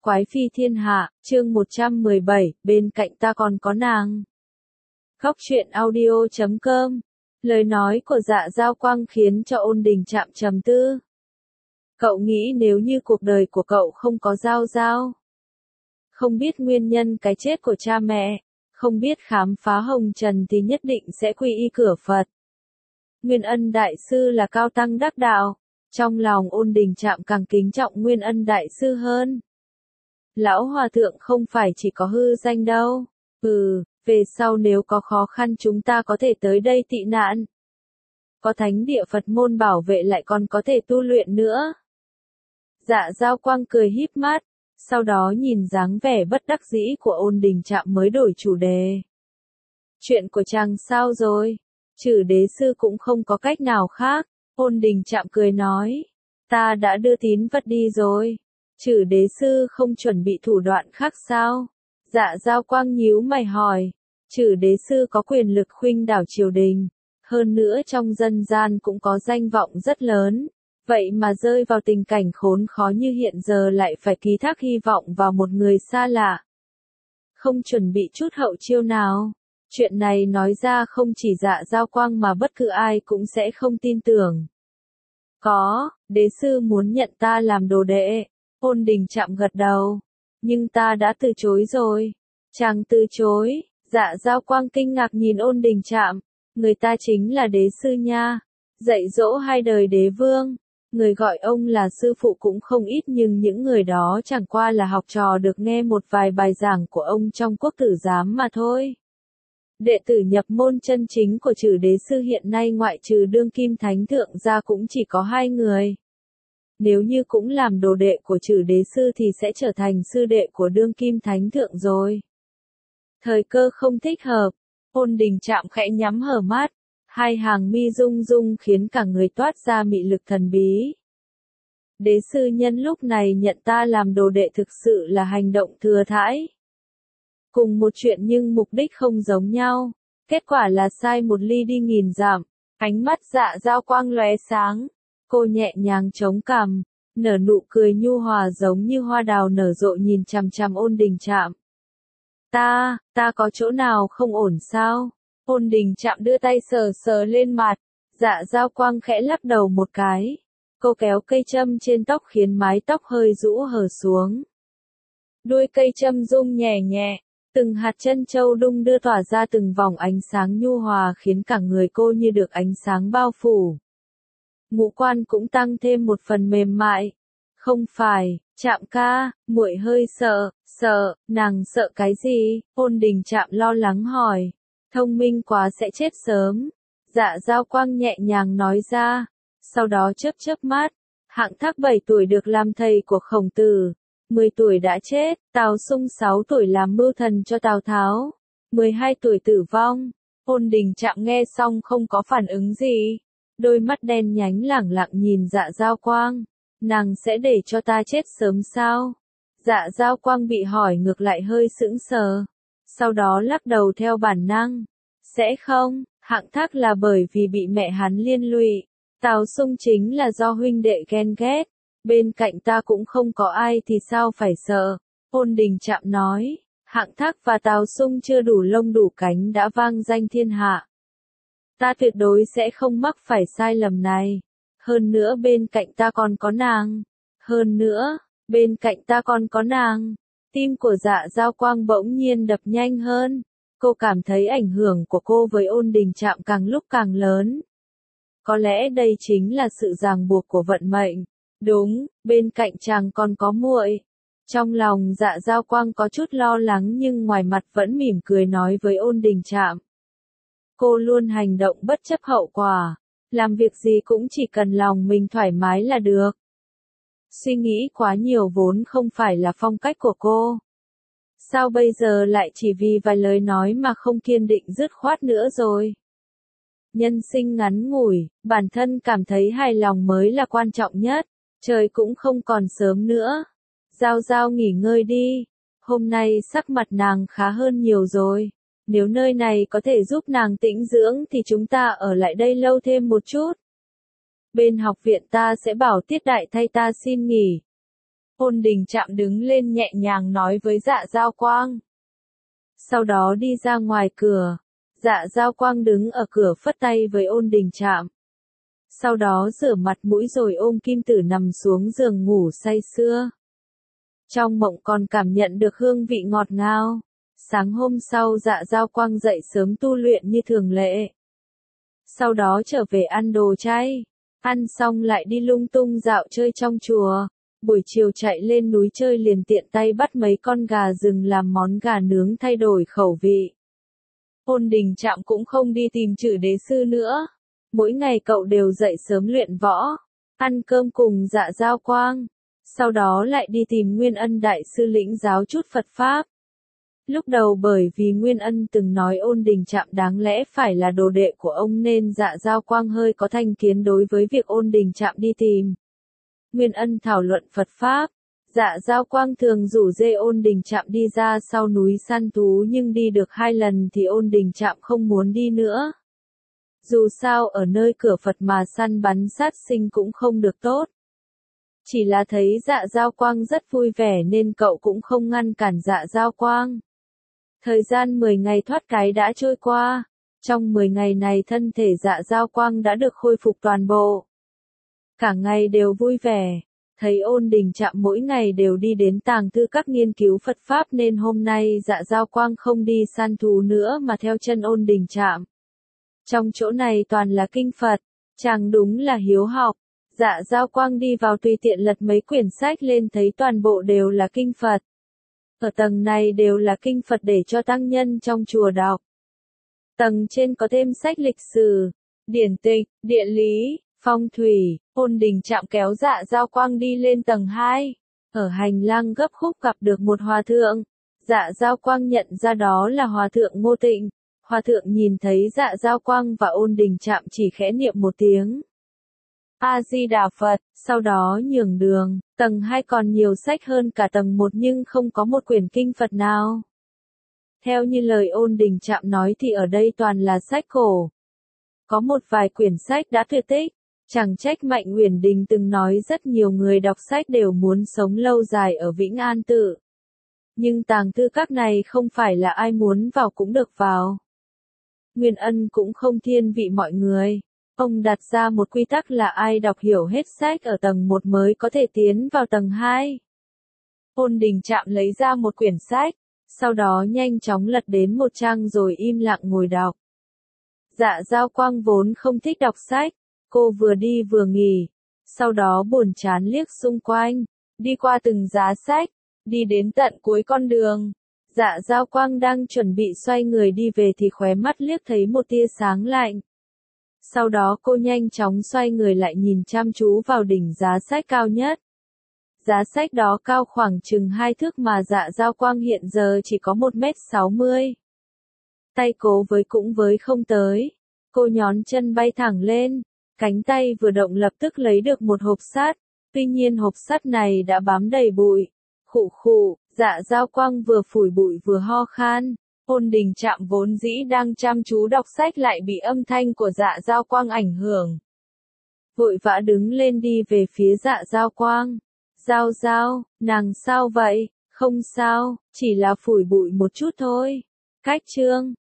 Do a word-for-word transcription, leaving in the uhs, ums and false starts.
Quái phi thiên hạ, chương một trăm mười bảy, bên cạnh ta còn có nàng. Góc truyện audio chấm com. Lời nói của Dạ Giao Quang khiến cho Ôn Đình Trạm trầm tư. Cậu nghĩ nếu như cuộc đời của cậu không có Giao Giao, không biết nguyên nhân cái chết của cha mẹ, không biết khám phá hồng trần thì nhất định sẽ quy y cửa Phật. Nguyên Ân Đại Sư là cao tăng đắc đạo, trong lòng Ôn Đình Trạm càng kính trọng Nguyên Ân Đại Sư hơn. Lão Hòa Thượng không phải chỉ có hư danh đâu. Ừ, về sau nếu có khó khăn chúng ta có thể tới đây tị nạn. Có thánh địa Phật môn bảo vệ lại còn có thể tu luyện nữa. Dạ Giao Quang cười híp mắt, sau đó nhìn dáng vẻ bất đắc dĩ của Ôn Đình Trạm mới đổi chủ đề. Chuyện của chàng sao rồi? Chử đế sư cũng không có cách nào khác. Ôn Đình Trạm cười nói, ta đã đưa tín vật đi rồi. Chử đế sư không chuẩn bị thủ đoạn khác sao? Dạ Giao Quang nhíu mày hỏi. Chử đế sư có quyền lực khuynh đảo triều đình, hơn nữa trong dân gian cũng có danh vọng rất lớn, vậy mà rơi vào tình cảnh khốn khó như hiện giờ lại phải ký thác hy vọng vào một người xa lạ. Không chuẩn bị chút hậu chiêu nào. Chuyện này nói ra không chỉ Dạ Giao Quang mà bất cứ ai cũng sẽ không tin tưởng. Có, đế sư muốn nhận ta làm đồ đệ. Ôn Đình Trạm gật đầu. Nhưng ta đã từ chối rồi. Chàng từ chối. Dạ Giao Quang kinh ngạc nhìn Ôn Đình Trạm. Người ta chính là đế sư nha. Dạy dỗ hai đời đế vương. Người gọi ông là sư phụ cũng không ít nhưng những người đó chẳng qua là học trò được nghe một vài bài giảng của ông trong quốc tử giám mà thôi. Đệ tử nhập môn chân chính của Chử đế sư hiện nay ngoại trừ đương kim thánh thượng ra cũng chỉ có hai người. Nếu như cũng làm đồ đệ của Chử đế sư thì sẽ trở thành sư đệ của đương kim thánh thượng rồi. Thời cơ không thích hợp. Ôn Đình Trạm khẽ nhắm hở mắt, hai hàng mi rung rung khiến cả người toát ra mị lực thần bí. Đế sư nhân lúc này nhận ta làm đồ đệ thực sự là hành động thừa thãi. Cùng một chuyện nhưng mục đích không giống nhau, kết quả là sai một ly đi nghìn dặm. Ánh mắt Dạ Giao Quang lóe sáng, cô nhẹ nhàng chống cằm, nở nụ cười nhu hòa giống như hoa đào nở rộ nhìn chằm chằm Ôn Đình Trạm. Ta, ta có chỗ nào không ổn sao? Ôn Đình Trạm đưa tay sờ sờ lên mặt, Dạ Giao Quang khẽ lắc đầu một cái. Cô kéo cây châm trên tóc khiến mái tóc hơi rũ hở xuống. Đuôi cây châm rung nhẹ nhẹ, từng hạt chân châu đung đưa tỏa ra từng vòng ánh sáng nhu hòa khiến cả người cô như được ánh sáng bao phủ. Ngũ quan cũng tăng thêm một phần mềm mại. Không phải, Trạm ca, muội hơi sợ, sợ, nàng sợ cái gì? Ôn Đình Trạm lo lắng hỏi. Thông minh quá sẽ chết sớm. Dạ Giao Quang nhẹ nhàng nói ra, sau đó chớp chớp mắt. Hạng Thác bảy tuổi được làm thầy của Khổng Tử, mười tuổi đã chết, Tào Sung sáu tuổi làm mưu thần cho Tào Tháo, mười hai tuổi tử vong. Ôn Đình Trạm nghe xong không có phản ứng gì, đôi mắt đen nhánh lẳng lặng nhìn Dạ Giao Quang. Nàng sẽ để cho ta chết sớm sao? Dạ Giao Quang bị hỏi ngược lại hơi sững sờ, sau đó lắc đầu theo bản năng. Sẽ không, Hạng Thác là bởi vì bị mẹ hắn liên lụy, Tào Sung chính là do huynh đệ ghen ghét, bên cạnh ta cũng không có ai thì sao phải sợ. Ôn Đình Trạm nói, Hạng Thác và Tào Sung chưa đủ lông đủ cánh đã vang danh thiên hạ. Ta tuyệt đối sẽ không mắc phải sai lầm này. Hơn nữa bên cạnh ta còn có nàng. Hơn nữa, bên cạnh ta còn có nàng. Tim của Dạ Giao Quang bỗng nhiên đập nhanh hơn. Cô cảm thấy ảnh hưởng của cô với Ôn Đình Trạm càng lúc càng lớn. Có lẽ đây chính là sự ràng buộc của vận mệnh. Đúng, bên cạnh chàng còn có muội. Trong lòng Dạ Giao Quang có chút lo lắng nhưng ngoài mặt vẫn mỉm cười nói với Ôn Đình Trạm. Cô luôn hành động bất chấp hậu quả. Làm việc gì cũng chỉ cần lòng mình thoải mái là được. Suy nghĩ quá nhiều vốn không phải là phong cách của cô. Sao bây giờ lại chỉ vì vài lời nói mà không kiên định dứt khoát nữa rồi? Nhân sinh ngắn ngủi, bản thân cảm thấy hài lòng mới là quan trọng nhất. Trời cũng không còn sớm nữa. Giao Giao nghỉ ngơi đi. Hôm nay sắc mặt nàng khá hơn nhiều rồi. Nếu nơi này có thể giúp nàng tĩnh dưỡng thì chúng ta ở lại đây lâu thêm một chút. Bên học viện ta sẽ bảo Tiết Đại thay ta xin nghỉ. Ôn Đình Trạm đứng lên nhẹ nhàng nói với Dạ Giao Quang. Sau đó đi ra ngoài cửa. Dạ Giao Quang đứng ở cửa phất tay với Ôn Đình Trạm. Sau đó rửa mặt mũi rồi ôm Kim Tử nằm xuống giường ngủ say sưa. Trong mộng còn cảm nhận được hương vị ngọt ngào. Sáng hôm sau Dạ Giao Quang dậy sớm tu luyện như thường lệ. Sau đó trở về ăn đồ chay. Ăn xong lại đi lung tung dạo chơi trong chùa. Buổi chiều chạy lên núi chơi liền tiện tay bắt mấy con gà rừng làm món gà nướng thay đổi khẩu vị. Ôn Đình Trạm cũng không đi tìm Trử Đế sư nữa. Mỗi ngày cậu đều dậy sớm luyện võ, ăn cơm cùng Dạ Giao Quang. Sau đó lại đi tìm Nguyên Ân đại sư lĩnh giáo chút Phật Pháp. Lúc đầu bởi vì Nguyên Ân từng nói Ôn Đình Trạm đáng lẽ phải là đồ đệ của ông nên Dạ Giao Quang hơi có thành kiến đối với việc Ôn Đình Trạm đi tìm Nguyên Ân thảo luận Phật Pháp. Dạ Giao Quang thường rủ dê Ôn Đình Trạm đi ra sau núi săn thú nhưng đi được hai lần thì Ôn Đình Trạm không muốn đi nữa. Dù sao ở nơi cửa Phật mà săn bắn sát sinh cũng không được tốt. Chỉ là thấy Dạ Giao Quang rất vui vẻ nên cậu cũng không ngăn cản Dạ Giao Quang. Thời gian mười ngày thoát cái đã trôi qua. Trong mười ngày này thân thể Dạ Giao Quang đã được khôi phục toàn bộ. Cả ngày đều vui vẻ. Thấy Ôn Đình Trạm mỗi ngày đều đi đến tàng thư các nghiên cứu Phật Pháp nên hôm nay Dạ Giao Quang không đi săn thú nữa mà theo chân Ôn Đình Trạm. Trong chỗ này toàn là kinh Phật, chàng đúng là hiếu học. Dạ Giao Quang đi vào tùy tiện lật mấy quyển sách lên thấy toàn bộ đều là kinh Phật. Ở tầng này đều là kinh Phật để cho tăng nhân trong chùa đọc. Tầng trên có thêm sách lịch sử, điển tịch, địa lý, phong thủy. Ôn Đình Trạm kéo Dạ Giao Quang đi lên tầng hai. Ở hành lang gấp khúc gặp được một hòa thượng. Dạ Giao Quang nhận ra đó là hòa thượng Ngô Tịnh. Hòa thượng nhìn thấy Dạ Giao Quang và Ôn Đình Trạm chỉ khẽ niệm một tiếng A-di-đà Phật, sau đó nhường đường. Tầng hai còn nhiều sách hơn cả tầng một nhưng không có một quyển kinh Phật nào. Theo như lời Ôn Đình Trạm nói thì ở đây toàn là sách cổ. Có một vài quyển sách đã tuyệt tích. Chẳng trách Mạnh Uyển Đình từng nói rất nhiều người đọc sách đều muốn sống lâu dài ở Vĩnh An Tự. Nhưng tàng thư các này không phải là ai muốn vào cũng được vào. Nguyên Ân cũng không thiên vị mọi người. Ông đặt ra một quy tắc là ai đọc hiểu hết sách ở tầng một mới có thể tiến vào tầng hai. Ôn Đình Trạm lấy ra một quyển sách, sau đó nhanh chóng lật đến một trang rồi im lặng ngồi đọc. Dạ Giao Quang vốn không thích đọc sách, cô vừa đi vừa nghỉ, sau đó buồn chán liếc xung quanh, đi qua từng giá sách, đi đến tận cuối con đường. Dạ Giao Quang đang chuẩn bị xoay người đi về thì khóe mắt liếc thấy một tia sáng lạnh. Sau đó cô nhanh chóng xoay người lại nhìn chăm chú vào đỉnh giá sách cao nhất. Giá sách đó cao khoảng chừng hai thước mà Dạ Giao Quang hiện giờ chỉ có một mét sáu mươi. Tay cố với cũng với không tới. Cô nhón chân bay thẳng lên. Cánh tay vừa động lập tức lấy được một hộp sắt. Tuy nhiên hộp sắt này đã bám đầy bụi. Khụ khụ, Dạ Giao Quang vừa phủi bụi vừa ho khan. Ôn Đình Trạm vốn dĩ đang chăm chú đọc sách lại bị âm thanh của Dạ Giao Quang ảnh hưởng. Vội vã đứng lên đi về phía Dạ Giao Quang. Giao Giao, nàng sao vậy? Không sao, chỉ là phủi bụi một chút thôi. Cách chương